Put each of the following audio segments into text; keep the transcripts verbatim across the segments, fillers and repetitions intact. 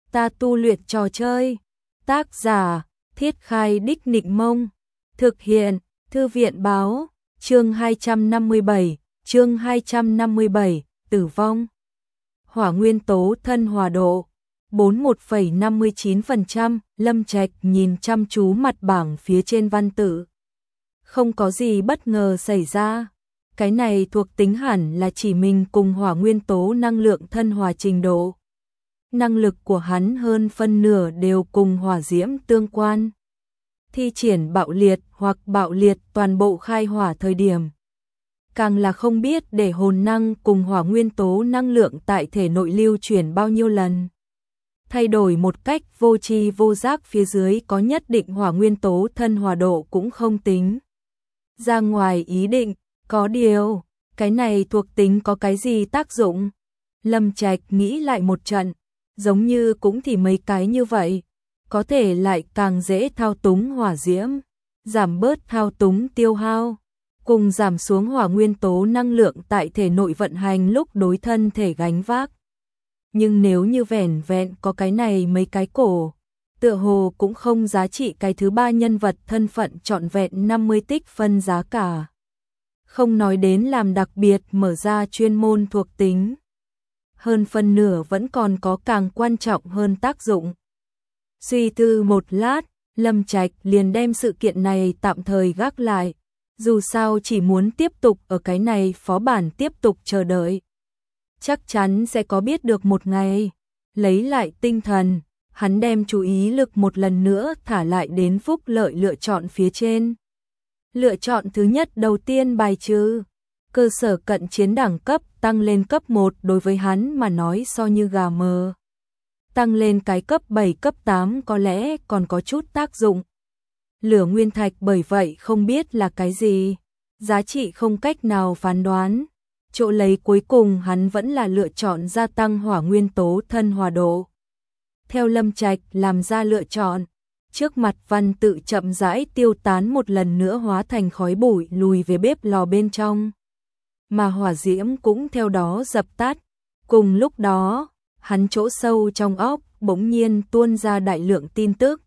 Ta tu luyện trò chơi. Tác giả, Thiết Khai Đích Nịnh Mông. Thực hiện, Thư viện báo, chương hai trăm năm mươi bảy, chương hai trăm năm mươi bảy, tử vong. Hỏa nguyên tố thân hòa độ, bốn mươi mốt phẩy năm mươi chín phần trăm, Lâm Trạch nhìn chăm chú mặt bảng phía trên văn tự. Không có gì bất ngờ xảy ra. Cái này thuộc tính hẳn là chỉ mình cùng hỏa nguyên tố năng lượng thân hòa trình độ. Năng lực của hắn hơn phân nửa đều cùng hỏa diễm tương quan. Thi triển bạo liệt hoặc bạo liệt toàn bộ khai hỏa thời điểm. Càng là không biết để hồn năng cùng hỏa nguyên tố năng lượng tại thể nội lưu chuyển bao nhiêu lần. Thay đổi một cách vô tri vô giác phía dưới có nhất định hỏa nguyên tố thân hòa độ cũng không tính ra ngoài ý định. Có điều, cái này thuộc tính có cái gì tác dụng? Lâm Trạch nghĩ lại một trận, giống như cũng thì mấy cái như vậy, có thể lại càng dễ thao túng hỏa diễm, giảm bớt thao túng tiêu hao, cùng giảm xuống hỏa nguyên tố năng lượng tại thể nội vận hành lúc đối thân thể gánh vác. Nhưng nếu như vẻn vẹn có cái này mấy cái cổ, tựa hồ cũng không giá trị cái thứ ba nhân vật thân phận trọn vẹn năm mươi tích phân giá cả. Không nói đến làm đặc biệt mở ra chuyên môn thuộc tính. Hơn phân nửa vẫn còn có càng quan trọng hơn tác dụng. Suy tư một lát, Lâm Trạch liền đem sự kiện này tạm thời gác lại. Dù sao chỉ muốn tiếp tục ở cái này phó bản tiếp tục chờ đợi. Chắc chắn sẽ có biết được một ngày. Lấy lại tinh thần, hắn đem chú ý lực một lần nữa thả lại đến phúc lợi lựa chọn phía trên. Lựa chọn thứ nhất đầu tiên bài trừ. Cơ sở cận chiến đẳng cấp tăng lên cấp một đối với hắn mà nói so như gà mờ. Tăng lên cái cấp bảy cấp tám có lẽ còn có chút tác dụng. Lửa nguyên thạch bởi vậy không biết là cái gì. Giá trị không cách nào phán đoán. Chỗ lấy cuối cùng hắn vẫn là lựa chọn gia tăng hỏa nguyên tố thân hòa độ. Theo Lâm Trạch làm ra lựa chọn. Trước mặt văn tự chậm rãi tiêu tán một lần nữa hóa thành khói bụi lùi về bếp lò bên trong. Mà hỏa diễm cũng theo đó dập tắt. Cùng lúc đó, hắn chỗ sâu trong óc bỗng nhiên tuôn ra đại lượng tin tức.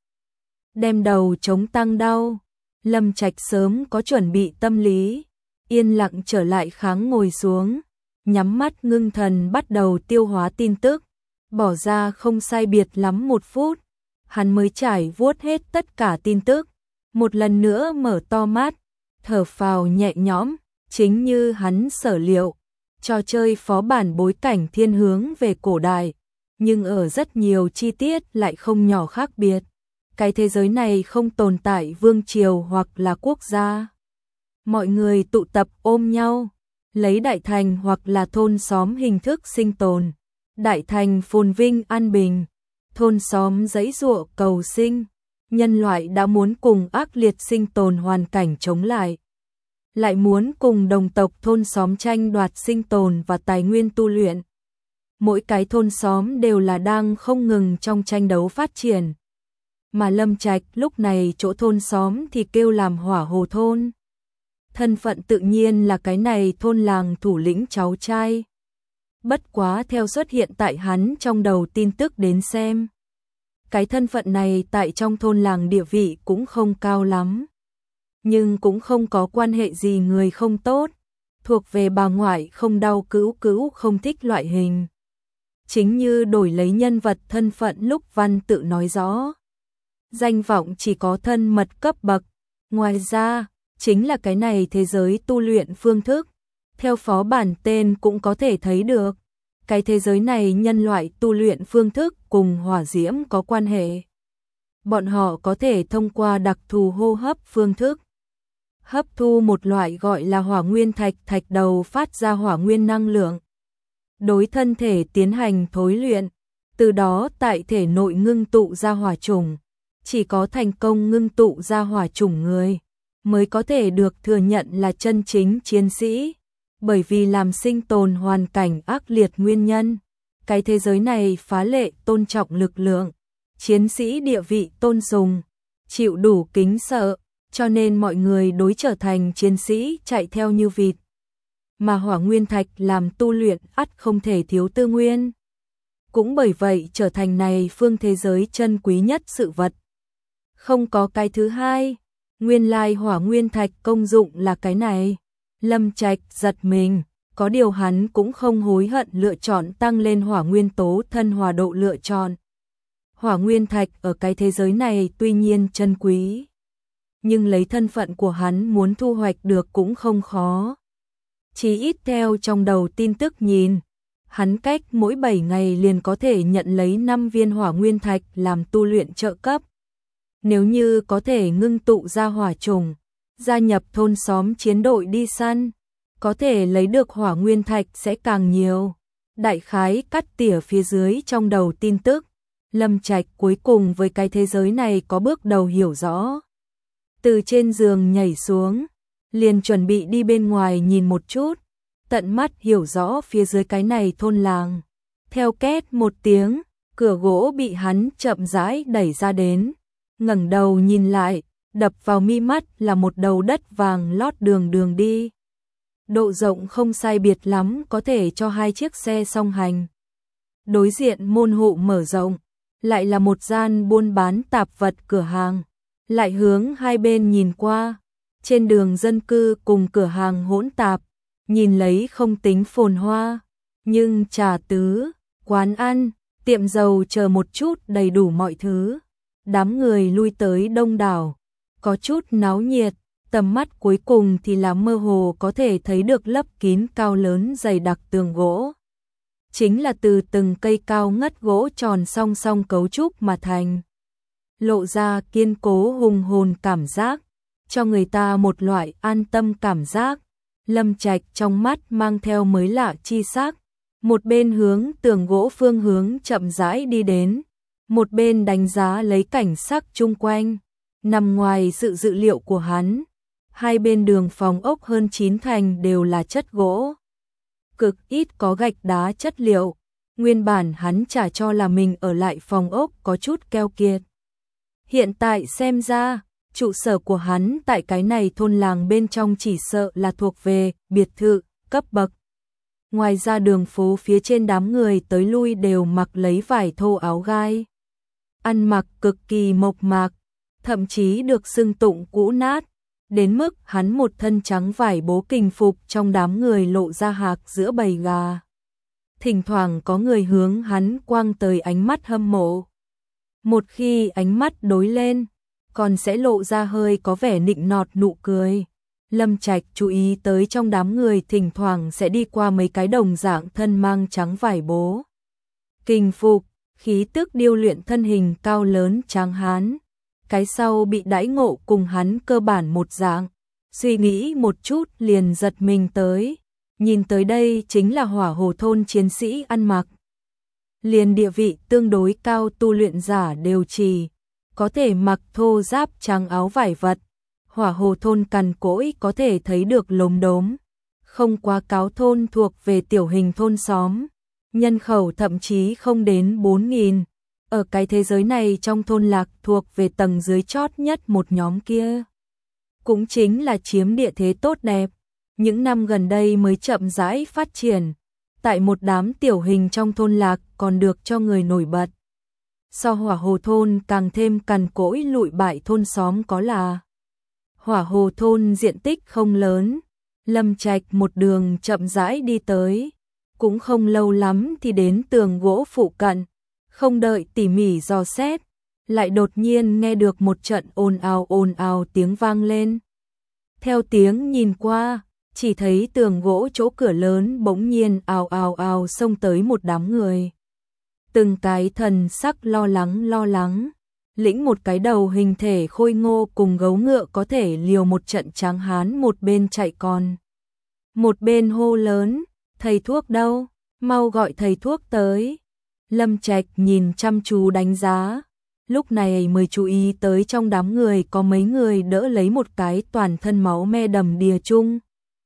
Đem đầu chống tăng đau. Lâm Trạch sớm có chuẩn bị tâm lý. Yên lặng trở lại kháng ngồi xuống. Nhắm mắt ngưng thần bắt đầu tiêu hóa tin tức. Bỏ ra không sai biệt lắm một phút. Hắn mới trải vuốt hết tất cả tin tức, một lần nữa mở to mắt, thở phào nhẹ nhõm, chính như hắn sở liệu, trò chơi phó bản bối cảnh thiên hướng về cổ đại, nhưng ở rất nhiều chi tiết lại không nhỏ khác biệt. Cái thế giới này không tồn tại vương triều hoặc là quốc gia. Mọi người tụ tập ôm nhau, lấy đại thành hoặc là thôn xóm hình thức sinh tồn, đại thành phồn vinh an bình. Thôn xóm giãy giụa cầu sinh, nhân loại đã muốn cùng ác liệt sinh tồn hoàn cảnh chống lại. Lại muốn cùng đồng tộc thôn xóm tranh đoạt sinh tồn và tài nguyên tu luyện. Mỗi cái thôn xóm đều là đang không ngừng trong tranh đấu phát triển. Mà Lâm Trạch lúc này chỗ thôn xóm thì kêu làm hỏa hồ thôn. Thân phận tự nhiên là cái này thôn làng thủ lĩnh cháu trai. Bất quá theo xuất hiện tại hắn trong đầu tin tức đến xem. Cái thân phận này tại trong thôn làng địa vị cũng không cao lắm. Nhưng cũng không có quan hệ gì người không tốt. Thuộc về bà ngoại không đau cữu cữu không thích loại hình. Chính như đổi lấy nhân vật thân phận lúc văn tự nói rõ. Danh vọng chỉ có thân mật cấp bậc. Ngoài ra, chính là cái này thế giới tu luyện phương thức. Theo phó bản tên cũng có thể thấy được, cái thế giới này nhân loại tu luyện phương thức cùng hỏa diễm có quan hệ. Bọn họ có thể thông qua đặc thù hô hấp phương thức, hấp thu một loại gọi là hỏa nguyên thạch thạch đầu phát ra hỏa nguyên năng lượng. Đối thân thể tiến hành thối luyện, từ đó tại thể nội ngưng tụ ra hỏa chủng. Chỉ có thành công ngưng tụ ra hỏa chủng người, mới có thể được thừa nhận là chân chính chiến sĩ. Bởi vì làm sinh tồn hoàn cảnh ác liệt nguyên nhân, cái thế giới này phá lệ tôn trọng lực lượng, chiến sĩ địa vị tôn sùng, chịu đủ kính sợ, cho nên mọi người đối trở thành chiến sĩ chạy theo như vịt. Mà hỏa nguyên thạch làm tu luyện ắt không thể thiếu tư nguyên. cũng bởi vậy trở thành này phương thế giới chân quý nhất sự vật. Không có cái thứ hai, nguyên lai hỏa nguyên thạch công dụng là cái này. Lâm Trạch giật mình, có điều hắn cũng không hối hận lựa chọn tăng lên hỏa nguyên tố thân hòa độ lựa chọn. Hỏa nguyên thạch ở cái thế giới này tuy nhiên chân quý, nhưng lấy thân phận của hắn muốn thu hoạch được cũng không khó. Chỉ ít theo trong đầu tin tức nhìn, hắn cách mỗi bảy ngày liền có thể nhận lấy năm viên hỏa nguyên thạch làm tu luyện trợ cấp. Nếu như có thể ngưng tụ ra hỏa trùng, gia nhập thôn xóm chiến đội đi săn, có thể lấy được hỏa nguyên thạch sẽ càng nhiều. Đại khái cắt tỉa phía dưới trong đầu tin tức, Lâm Trạch cuối cùng với cái thế giới này có bước đầu hiểu rõ. Từ trên giường nhảy xuống, liền chuẩn bị đi bên ngoài nhìn một chút, tận mắt hiểu rõ phía dưới cái này thôn làng. Theo két một tiếng, cửa gỗ bị hắn chậm rãi đẩy ra đến, ngẩng đầu nhìn lại, đập vào mi mắt là một đầu đất vàng lót đường đường đi. Độ rộng không sai biệt lắm có thể cho hai chiếc xe song hành. Đối diện môn hộ mở rộng, lại là một gian buôn bán tạp vật cửa hàng. Lại hướng hai bên nhìn qua, trên đường dân cư cùng cửa hàng hỗn tạp, nhìn lấy không tính phồn hoa, nhưng trà tứ, quán ăn, tiệm dầu chờ một chút đầy đủ mọi thứ. Đám người lui tới đông đảo, có chút náo nhiệt, tầm mắt cuối cùng thì là mơ hồ có thể thấy được lấp kín cao lớn dày đặc tường gỗ. Chính là từ từng cây cao ngất gỗ tròn song song cấu trúc mà thành. Lộ ra kiên cố hùng hồn cảm giác, cho người ta một loại an tâm cảm giác. Lâm Trạch trong mắt mang theo mới lạ chi sắc, một bên hướng tường gỗ phương hướng chậm rãi đi đến, một bên đánh giá lấy cảnh sắc chung quanh. Nằm ngoài sự dự liệu của hắn, hai bên đường phòng ốc hơn chín thành đều là chất gỗ, cực ít có gạch đá chất liệu. Nguyên bản hắn trả cho là mình ở lại phòng ốc có chút keo kiệt. Hiện tại xem ra, trụ sở của hắn tại cái này thôn làng bên trong chỉ sợ là thuộc về biệt thự cấp bậc. Ngoài ra đường phố phía trên đám người tới lui đều mặc lấy vải thô áo gai, ăn mặc cực kỳ mộc mạc, thậm chí được xưng tụng cũ nát, đến mức hắn một thân trắng vải bố kình phục trong đám người lộ ra hạc giữa bầy gà. Thỉnh thoảng có người hướng hắn quăng tới ánh mắt hâm mộ. Một khi ánh mắt đối lên, còn sẽ lộ ra hơi có vẻ nịnh nọt nụ cười. Lâm Trạch chú ý tới trong đám người thỉnh thoảng sẽ đi qua mấy cái đồng dạng thân mang trắng vải bố kình phục, khí tức điêu luyện thân hình cao lớn tráng hán. Cái sau bị đãi ngộ cùng hắn cơ bản một dạng, suy nghĩ một chút liền giật mình tới. Nhìn tới đây chính là hỏa hồ thôn chiến sĩ ăn mặc. Liền địa vị tương đối cao tu luyện giả đều chỉ có thể mặc thô giáp trắng áo vải vật. Hỏa hồ thôn cằn cỗi có thể thấy được lốm đốm, không quá cáo thôn thuộc về tiểu hình thôn xóm. Nhân khẩu thậm chí không đến bốn nghìn. Ở cái thế giới này trong thôn lạc thuộc về tầng dưới chót nhất một nhóm kia. Cũng chính là chiếm địa thế tốt đẹp. Những năm gần đây mới chậm rãi phát triển. Tại một đám tiểu hình trong thôn lạc còn được cho người nổi bật. So hỏa hồ thôn càng thêm cằn cỗi lụi bại thôn xóm có là. Hỏa hồ thôn diện tích không lớn. Lâm Trạch một đường chậm rãi đi tới. Cũng không lâu lắm thì đến tường gỗ phụ cận. Không đợi tỉ mỉ dò xét, lại đột nhiên nghe được một trận ồn ào ồn ào tiếng vang lên. Theo tiếng nhìn qua, chỉ thấy tường gỗ chỗ cửa lớn bỗng nhiên ào ào ào xông tới một đám người. Từng cái thần sắc lo lắng lo lắng, lĩnh một cái đầu hình thể khôi ngô cùng gấu ngựa có thể liều một trận tráng hán một bên chạy con. Một bên hô lớn, thầy thuốc đâu, mau gọi thầy thuốc tới. Lâm Trạch nhìn chăm chú đánh giá, lúc này mới chú ý tới trong đám người có mấy người đỡ lấy một cái toàn thân máu me đầm đìa chung.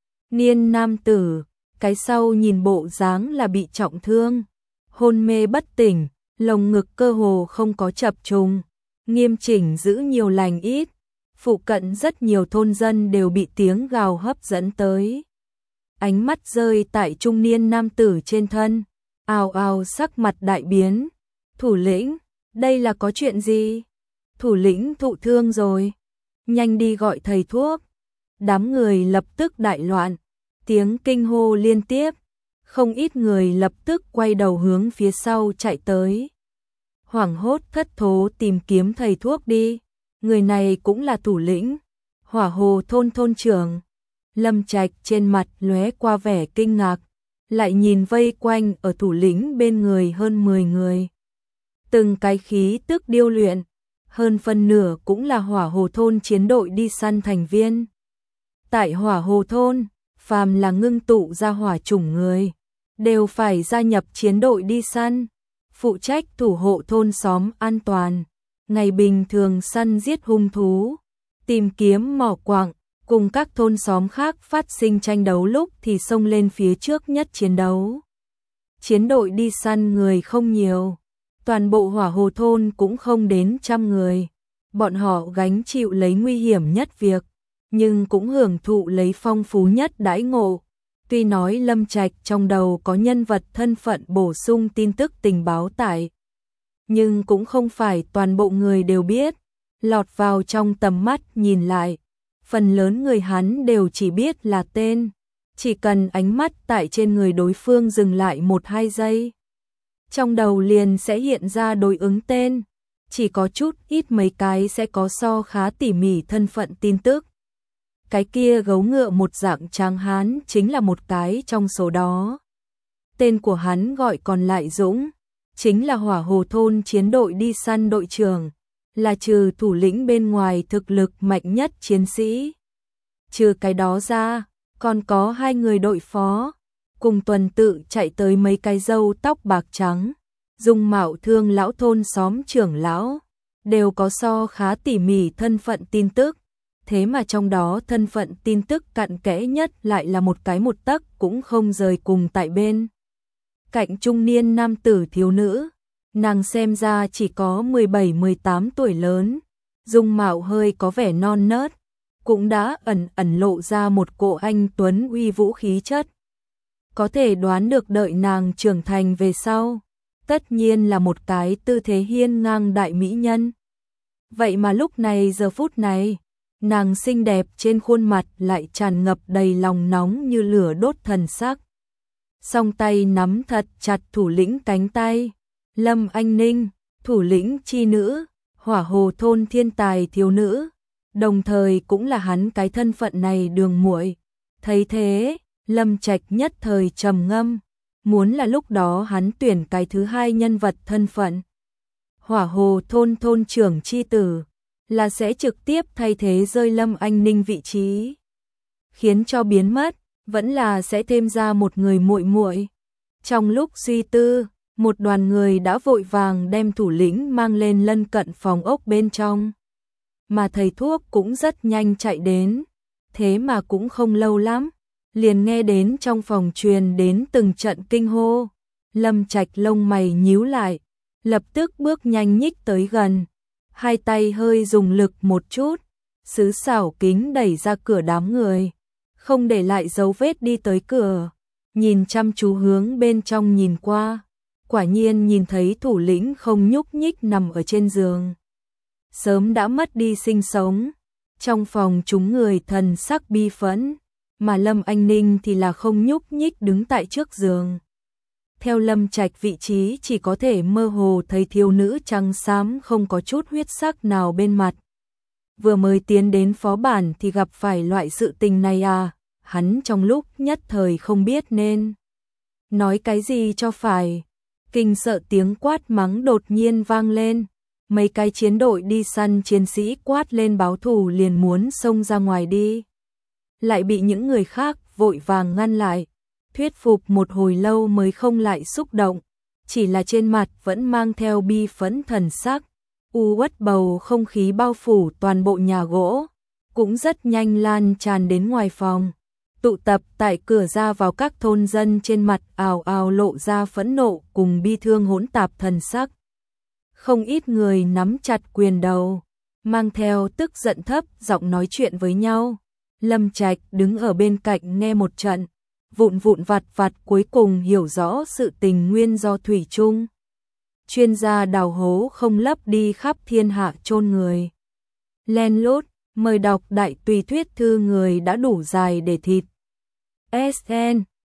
Niên nam tử, cái sau nhìn bộ dáng là bị trọng thương, hôn mê bất tỉnh, lồng ngực cơ hồ không có chập trùng, nghiêm chỉnh giữ nhiều lành ít. Phụ cận rất nhiều thôn dân đều bị tiếng gào hấp dẫn tới. Ánh mắt rơi tại trung niên nam tử trên thân, ào ào sắc mặt đại biến. Thủ lĩnh, đây là có chuyện gì? Thủ lĩnh thụ thương rồi. Nhanh đi gọi thầy thuốc. Đám người lập tức đại loạn. Tiếng kinh hô liên tiếp. Không ít người lập tức quay đầu hướng phía sau chạy tới. Hoảng hốt thất thố tìm kiếm thầy thuốc đi. Người này cũng là thủ lĩnh. Hỏa Hồ thôn thôn trưởng. Lâm Trạch trên mặt lóe qua vẻ kinh ngạc. Lại nhìn vây quanh ở thủ lĩnh bên người hơn mười người. Từng cái khí tức điêu luyện. Hơn phân nửa cũng là Hỏa Hồ thôn chiến đội đi săn thành viên. Tại Hỏa Hồ thôn, phàm là ngưng tụ ra hỏa chủng người, đều phải gia nhập chiến đội đi săn, phụ trách thủ hộ thôn xóm an toàn, ngày bình thường săn giết hung thú, tìm kiếm mỏ quặng, cùng các thôn xóm khác phát sinh tranh đấu lúc thì xông lên phía trước nhất chiến đấu. Chiến đội đi săn người không nhiều, toàn bộ Hỏa Hồ thôn cũng không đến trăm người, bọn họ gánh chịu lấy nguy hiểm nhất việc, nhưng cũng hưởng thụ lấy phong phú nhất đãi ngộ. Tuy nói Lâm Trạch trong đầu có nhân vật thân phận bổ sung tin tức tình báo tải, nhưng cũng không phải toàn bộ người đều biết. Lọt vào trong tầm mắt nhìn lại, phần lớn người hắn đều chỉ biết là tên, chỉ cần ánh mắt tại trên người đối phương dừng lại một hai giây, trong đầu liền sẽ hiện ra đối ứng tên, chỉ có chút ít mấy cái sẽ có so khá tỉ mỉ thân phận tin tức. Cái kia gấu ngựa một dạng tráng hán chính là một cái trong số đó. Tên của hắn gọi còn lại Dũng, chính là Hỏa Hồ thôn chiến đội đi săn đội trưởng, là trừ thủ lĩnh bên ngoài thực lực mạnh nhất chiến sĩ. Trừ cái đó ra, còn có hai người đội phó, cùng tuần tự chạy tới mấy cái râu tóc bạc trắng, dung mạo thương lão thôn xóm trưởng lão, đều có so khá tỉ mỉ thân phận tin tức. Thế mà trong đó thân phận tin tức cặn kẽ nhất lại là một cái một tấc cũng không rời cùng tại bên cạnh trung niên nam tử thiếu nữ. Nàng xem ra chỉ có mười bảy mười tám tuổi lớn, dung mạo hơi có vẻ non nớt, cũng đã ẩn ẩn lộ ra một cỗ anh tuấn uy vũ khí chất. Có thể đoán được đợi nàng trưởng thành về sau, tất nhiên là một cái tư thế hiên ngang đại mỹ nhân. Vậy mà lúc này giờ phút này, nàng xinh đẹp trên khuôn mặt lại tràn ngập đầy lòng nóng như lửa đốt thần sắc. Song tay nắm thật chặt thủ lĩnh cánh tay. Lâm Anh Ninh, thủ lĩnh chi nữ, Hỏa Hồ thôn thiên tài thiếu nữ, đồng thời cũng là hắn cái thân phận này đường muội. Thấy thế, Lâm Trạch nhất thời trầm ngâm, muốn là lúc đó hắn tuyển cái thứ hai nhân vật thân phận. Hỏa Hồ thôn thôn trưởng chi tử, là sẽ trực tiếp thay thế rơi Lâm Anh Ninh vị trí, khiến cho biến mất, vẫn là sẽ thêm ra một người muội muội. Trong lúc suy tư, một đoàn người đã vội vàng đem thủ lĩnh mang lên lân cận phòng ốc bên trong. Mà thầy thuốc cũng rất nhanh chạy đến, thế mà cũng không lâu lắm, liền nghe đến trong phòng truyền đến từng trận kinh hô. Lâm Trạch lông mày nhíu lại, lập tức bước nhanh nhích tới gần, hai tay hơi dùng lực một chút, sứ xảo kính đẩy ra cửa đám người, không để lại dấu vết đi tới cửa, nhìn chăm chú hướng bên trong nhìn qua. Quả nhiên nhìn thấy thủ lĩnh không nhúc nhích nằm ở trên giường, sớm đã mất đi sinh sống. Trong phòng chúng người thần sắc bi phẫn, mà Lâm Anh Ninh thì là không nhúc nhích đứng tại trước giường. Theo Lâm Trạch vị trí chỉ có thể mơ hồ thấy thiếu nữ trắng xám không có chút huyết sắc nào bên mặt. Vừa mới tiến đến phó bản thì gặp phải loại sự tình này à, hắn trong lúc nhất thời không biết nên nói cái gì cho phải. Kinh sợ tiếng quát mắng đột nhiên vang lên, mấy cái chiến đội đi săn chiến sĩ quát lên báo thù liền muốn xông ra ngoài đi. Lại bị những người khác vội vàng ngăn lại, thuyết phục một hồi lâu mới không lại xúc động, chỉ là trên mặt vẫn mang theo bi phẫn thần sắc. U uất bầu không khí bao phủ toàn bộ nhà gỗ, cũng rất nhanh lan tràn đến ngoài phòng. Tụ tập tại cửa ra vào các thôn dân trên mặt ào ào lộ ra phẫn nộ cùng bi thương hỗn tạp thần sắc. Không ít người nắm chặt quyền đầu, mang theo tức giận thấp giọng nói chuyện với nhau. Lâm Trạch đứng ở bên cạnh nghe một trận, vụn vụn vặt vặt cuối cùng hiểu rõ sự tình nguyên do thủy chung. Chuyên gia đào hố không lấp đi khắp thiên hạ chôn người. Len lút, mời đọc đại tùy thuyết thư người đã đủ dài để thịt. ét en